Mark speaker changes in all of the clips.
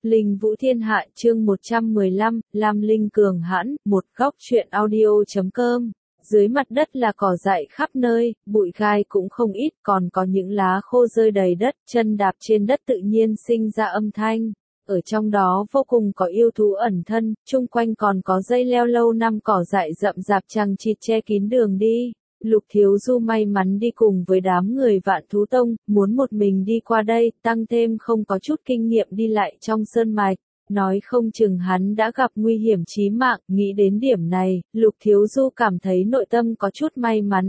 Speaker 1: Linh Vũ Thiên Hạ chương 115, Lam Linh cường hãn, một góc truyện audio.com. Dưới mặt đất là cỏ dại khắp nơi, bụi gai cũng không ít, còn có những lá khô rơi đầy đất, chân đạp trên đất tự nhiên sinh ra âm thanh. Ở trong đó vô cùng có yêu thú ẩn thân, chung quanh còn có dây leo lâu năm cỏ dại rậm rạp chằng chịt che kín đường đi. Lục Thiếu Du may mắn đi cùng với đám người Vạn Thú Tông, muốn một mình đi qua đây, tăng thêm không có chút kinh nghiệm đi lại trong sơn mạch. Nói không chừng hắn đã gặp nguy hiểm chí mạng, nghĩ đến điểm này, Lục Thiếu Du cảm thấy nội tâm có chút may mắn,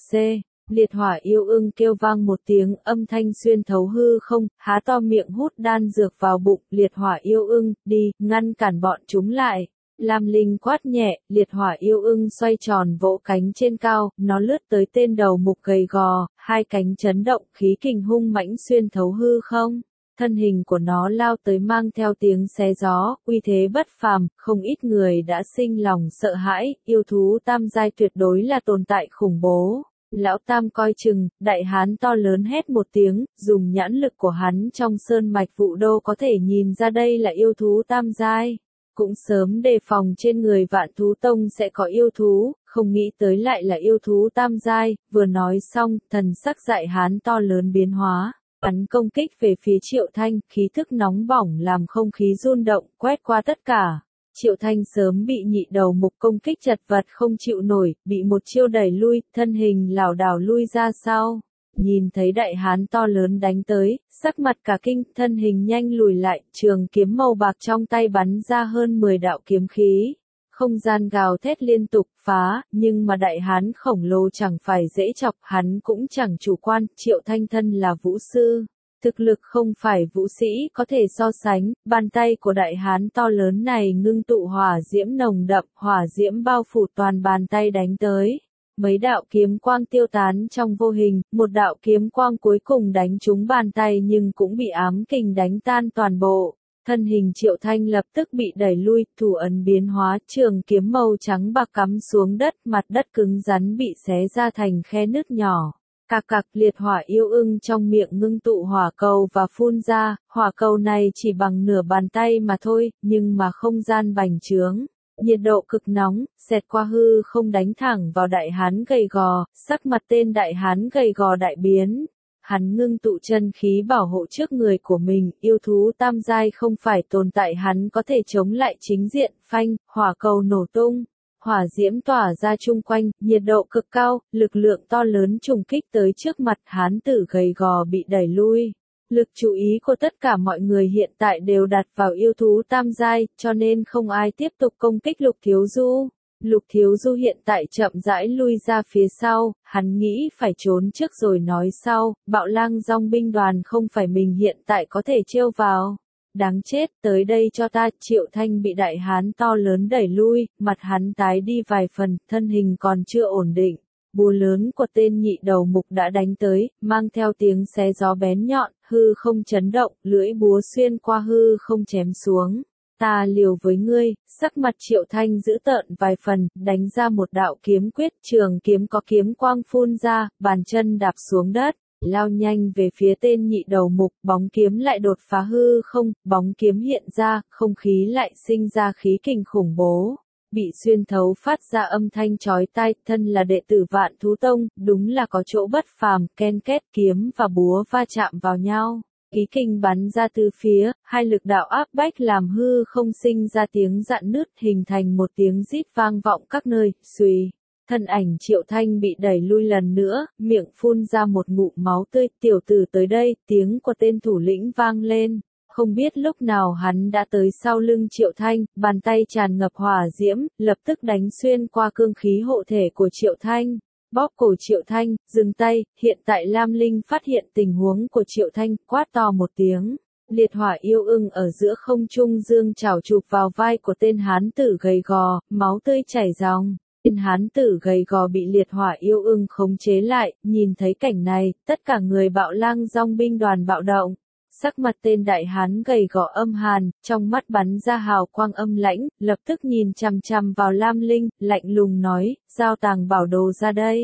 Speaker 1: Liệt hỏa yêu ưng kêu vang một tiếng, âm thanh xuyên thấu hư không, há to miệng hút đan dược vào bụng, liệt hỏa yêu ưng, đi, ngăn cản bọn chúng lại. Lam Linh quát nhẹ, liệt hỏa yêu ưng xoay tròn vỗ cánh trên cao, nó lướt tới tên đầu mục gầy gò, hai cánh chấn động, khí kình hung mãnh xuyên thấu hư không. Thân hình của nó lao tới mang theo tiếng xé gió, uy thế bất phàm, không ít người đã sinh lòng sợ hãi, yêu thú tam giai tuyệt đối là tồn tại khủng bố. Lão Tam coi chừng, đại hán to lớn hét một tiếng, dùng nhãn lực của hắn trong sơn mạch Vũ Đô có thể nhìn ra đây là yêu thú tam giai. Cũng sớm đề phòng trên người Vạn Thú Tông sẽ có yêu thú, không nghĩ tới lại là yêu thú tam giai, vừa nói xong, thần sắc dại hán to lớn biến hóa. Hắn công kích về phía Triệu Thanh, khí thức nóng bỏng làm không khí rung động, quét qua tất cả. Triệu Thanh sớm bị nhị đầu mục công kích chật vật không chịu nổi, bị một chiêu đẩy lui, thân hình lảo đảo lui ra sau. Nhìn thấy đại hán to lớn đánh tới, sắc mặt cả kinh, thân hình nhanh lùi lại, trường kiếm màu bạc trong tay bắn ra hơn 10 đạo kiếm khí. Không gian gào thét liên tục, phá, nhưng mà đại hán khổng lồ chẳng phải dễ chọc, hắn cũng chẳng chủ quan, Triệu Thanh thân là vũ sư. Thực lực không phải vũ sĩ có thể so sánh, bàn tay của đại hán to lớn này ngưng tụ hỏa diễm nồng đậm, hỏa diễm bao phủ toàn bàn tay đánh tới. Mấy đạo kiếm quang tiêu tán trong vô hình, một đạo kiếm quang cuối cùng đánh trúng bàn tay nhưng cũng bị ám kình đánh tan toàn bộ. Thân hình Triệu Thanh lập tức bị đẩy lui, thủ ấn biến hóa, trường kiếm màu trắng bạc cắm xuống đất, mặt đất cứng rắn bị xé ra thành khe nứt nhỏ. Cạc cạc, liệt hỏa yêu ưng trong miệng ngưng tụ hỏa cầu và phun ra, hỏa cầu này chỉ bằng nửa bàn tay mà thôi, nhưng mà không gian bành trướng. Nhiệt độ cực nóng, xẹt qua hư không đánh thẳng vào đại hán gầy gò, sắc mặt tên đại hán gầy gò đại biến. Hắn ngưng tụ chân khí bảo hộ trước người của mình, yêu thú tam giai không phải tồn tại hắn có thể chống lại chính diện, phanh, hỏa cầu nổ tung. Hỏa diễm tỏa ra chung quanh, nhiệt độ cực cao, lực lượng to lớn trùng kích tới trước mặt hán tử gầy gò bị đẩy lui. Lực chú ý của tất cả mọi người hiện tại đều đặt vào yêu thú tam giai, cho nên không ai tiếp tục công kích Lục Thiếu Du. Lục Thiếu Du hiện tại chậm rãi lui ra phía sau, hắn nghĩ phải trốn trước rồi nói sau, Bạo Lang Dong binh đoàn không phải mình hiện tại có thể trêu vào. Đáng chết, tới đây cho ta, Triệu Thanh bị đại hán to lớn đẩy lui, mặt hắn tái đi vài phần, thân hình còn chưa ổn định. Búa lớn của tên nhị đầu mục đã đánh tới, mang theo tiếng xé gió bén nhọn, hư không chấn động, lưỡi búa xuyên qua hư không chém xuống. Ta liều với ngươi, sắc mặt Triệu Thanh dữ tợn vài phần, đánh ra một đạo kiếm quyết, trường kiếm có kiếm quang phun ra, bàn chân đạp xuống đất. Lao nhanh về phía tên nhị đầu mục, bóng kiếm lại đột phá hư không, bóng kiếm hiện ra, không khí lại sinh ra khí kình khủng bố. Bị xuyên thấu phát ra âm thanh chói tai, thân là đệ tử Vạn Thú Tông, đúng là có chỗ bất phàm, ken két kiếm và búa va chạm vào nhau. Khí kình bắn ra từ phía, hai lực đạo áp bách làm hư không sinh ra tiếng rạn nứt hình thành một tiếng rít vang vọng các nơi, xuy. Thân ảnh Triệu Thanh bị đẩy lui lần nữa, miệng phun ra một ngụm máu tươi, tiểu tử tới đây, tiếng của tên thủ lĩnh vang lên. Không biết lúc nào hắn đã tới sau lưng Triệu Thanh, bàn tay tràn ngập hỏa diễm, lập tức đánh xuyên qua cương khí hộ thể của Triệu Thanh. Bóp cổ Triệu Thanh, dừng tay, hiện tại Lam Linh phát hiện tình huống của Triệu Thanh, quát to một tiếng. Liệt hỏa yêu ưng ở giữa không trung dương chảo chụp vào vai của tên hán tử gầy gò, máu tươi chảy ròng. Tên hán tử gầy gò bị liệt hỏa yêu ưng khống chế lại, nhìn thấy cảnh này, tất cả người Bạo Lang Dong binh đoàn bạo động. Sắc mặt tên đại hán gầy gò âm hàn, trong mắt bắn ra hào quang âm lãnh, lập tức nhìn chằm chằm vào Lam Linh, lạnh lùng nói, giao tàng bảo đồ ra đây.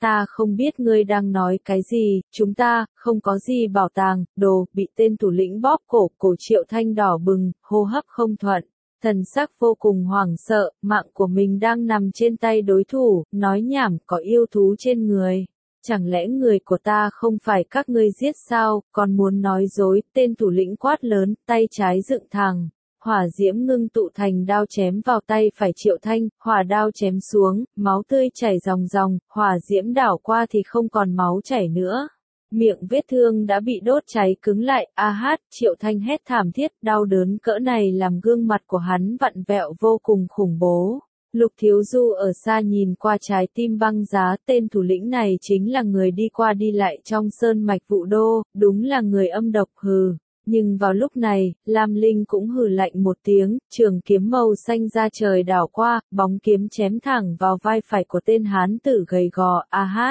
Speaker 1: ta không biết ngươi đang nói cái gì, chúng ta, không có gì bảo tàng, đồ, bị tên thủ lĩnh bóp cổ, cổ Triệu Thanh đỏ bừng, hô hấp không thuận. Thần sắc vô cùng hoảng sợ, mạng của mình đang nằm trên tay đối thủ, nói nhảm, có yêu thú trên người. Chẳng lẽ người của ta không phải các ngươi giết sao, còn muốn nói dối, tên thủ lĩnh quát lớn, tay trái dựng thẳng. Hỏa diễm ngưng tụ thành đao chém vào tay phải Triệu Thanh, hỏa đao chém xuống, máu tươi chảy ròng ròng, hỏa diễm đảo qua thì không còn máu chảy nữa. Miệng vết thương đã bị đốt cháy cứng lại, Triệu Thanh hét thảm thiết, đau đớn cỡ này làm gương mặt của hắn vặn vẹo vô cùng khủng bố. Lục Thiếu Du ở xa nhìn qua trái tim băng giá, tên thủ lĩnh này chính là người đi qua đi lại trong sơn mạch Vũ Đô, đúng là người âm độc hừ. Nhưng vào lúc này, Lam Linh cũng hừ lạnh một tiếng, trường kiếm màu xanh ra trời đảo qua, bóng kiếm chém thẳng vào vai phải của tên hán tử gầy gò,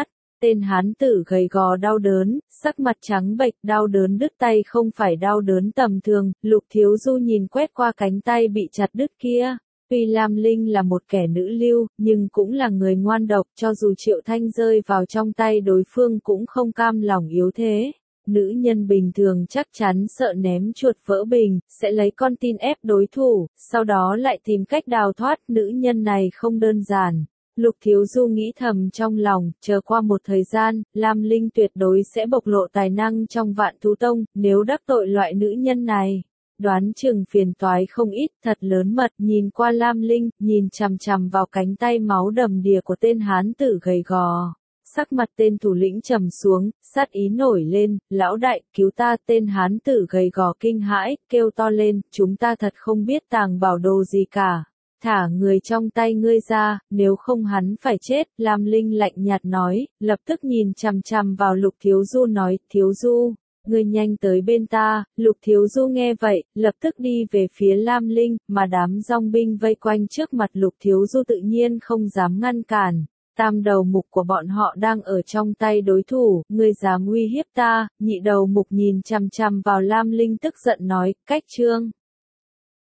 Speaker 1: Tên hán tử gầy gò đau đớn, sắc mặt trắng bệch, đau đớn đứt tay không phải đau đớn tầm thường, Lục Thiếu Du nhìn quét qua cánh tay bị chặt đứt kia. Tuy Lam Linh là một kẻ nữ lưu, nhưng cũng là người ngoan độc, cho dù Triệu Thanh rơi vào trong tay đối phương cũng không cam lòng yếu thế. Nữ nhân bình thường chắc chắn sợ ném chuột vỡ bình, sẽ lấy con tin ép đối thủ, sau đó lại tìm cách đào thoát, nữ nhân này không đơn giản. Lục Thiếu Du nghĩ thầm trong lòng, chờ qua một thời gian, Lam Linh tuyệt đối sẽ bộc lộ tài năng trong Vạn Thú Tông, nếu đắc tội loại nữ nhân này. Đoán chừng phiền toái không ít, thật lớn mật, nhìn qua Lam Linh, nhìn chằm chằm vào cánh tay máu đầm đìa của tên hán tử gầy gò. Sắc mặt tên thủ lĩnh trầm xuống, sát ý nổi lên, lão đại, cứu ta, tên hán tử gầy gò kinh hãi, kêu to lên, chúng ta thật không biết tàng bảo đồ gì cả. Thả người trong tay ngươi ra, nếu không hắn phải chết, Lam Linh lạnh nhạt nói, lập tức nhìn chằm chằm vào Lục Thiếu Du nói, Thiếu Du, ngươi nhanh tới bên ta. Lục Thiếu Du nghe vậy, lập tức đi về phía Lam Linh, mà đám dòng binh vây quanh trước mặt Lục Thiếu Du tự nhiên không dám ngăn cản. Tam đầu mục của bọn họ đang ở trong tay đối thủ, ngươi dám uy hiếp ta, nhị đầu mục nhìn chằm chằm vào Lam Linh tức giận nói, cách trương.